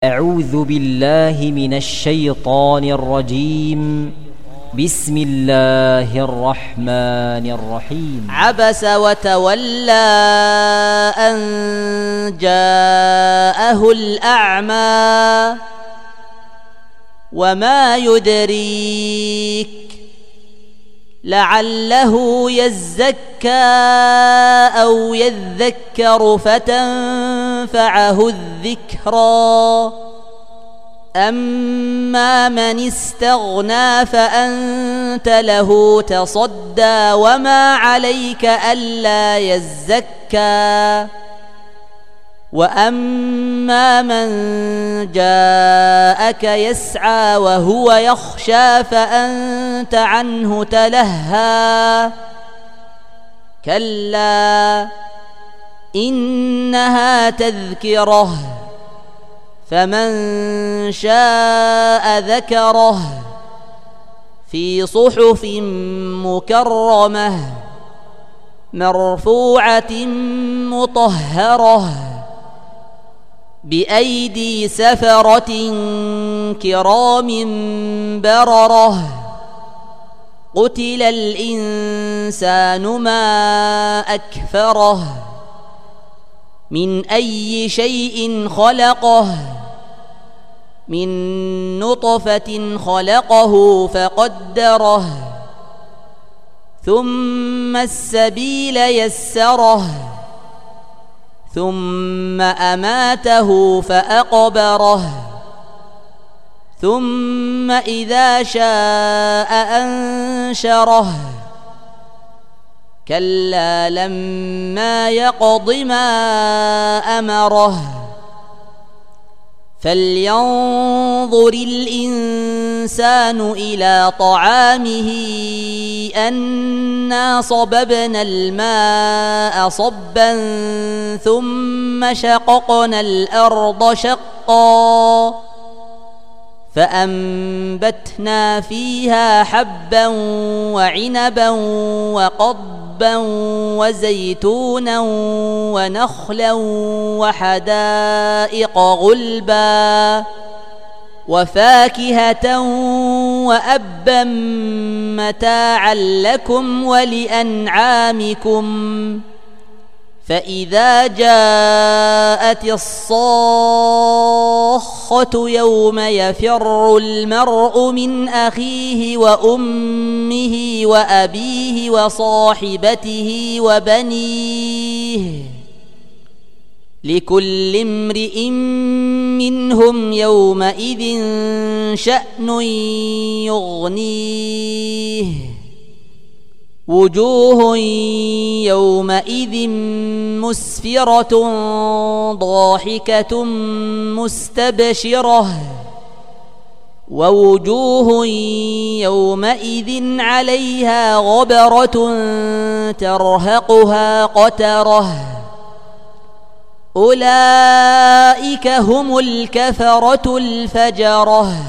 أعوذ بالله من الشيطان الرجيم. بسم الله الرحمن الرحيم. عبس وتولى أن جاءه الأعمى وما يدريك لعله يزكى أو يذكر فتنفعه الذكرى. أما من استغنى فأنت له تصدى وما عليك ألا يزكى. وأما من جاءك يسعى وهو يخشى فأنت عنه تلهى. كلا إنها تذكرة فمن شاء ذكره في صحف مكرمة مرفوعة مطهرة بأيدي سفرة كرام بررة. قتل الإنسان ما أكفره من أي شيء خلقه من نطفة خلقه فقدره ثم السبيل يسره ثم أماته فأقبره ثم إذا شاء أنشره. كلا لما يقض ما أمره فلينظر الإنسان إلى طعامه أنا صببنا الماء صبا ثم شققنا الأرض شقا فأنبتنا فيها حبا وعنبا وقضبا وزيتونا ونخلا وحدائق غلبا وفاكهة وأبا متاعا لكم ولأنعامكم. فإذا جاءت الصاخة يوم يفر المرء من أخيه وأمه وأبيه وصاحبته وبنيه لكل امرئ منهم يومئذ شأن يغنيه. وجوه يومئذ مسفرة ضاحكة مستبشرة ووجوه يومئذ عليها غبرة ترهقها قترة. أولئك هم الكفرة الفجرة.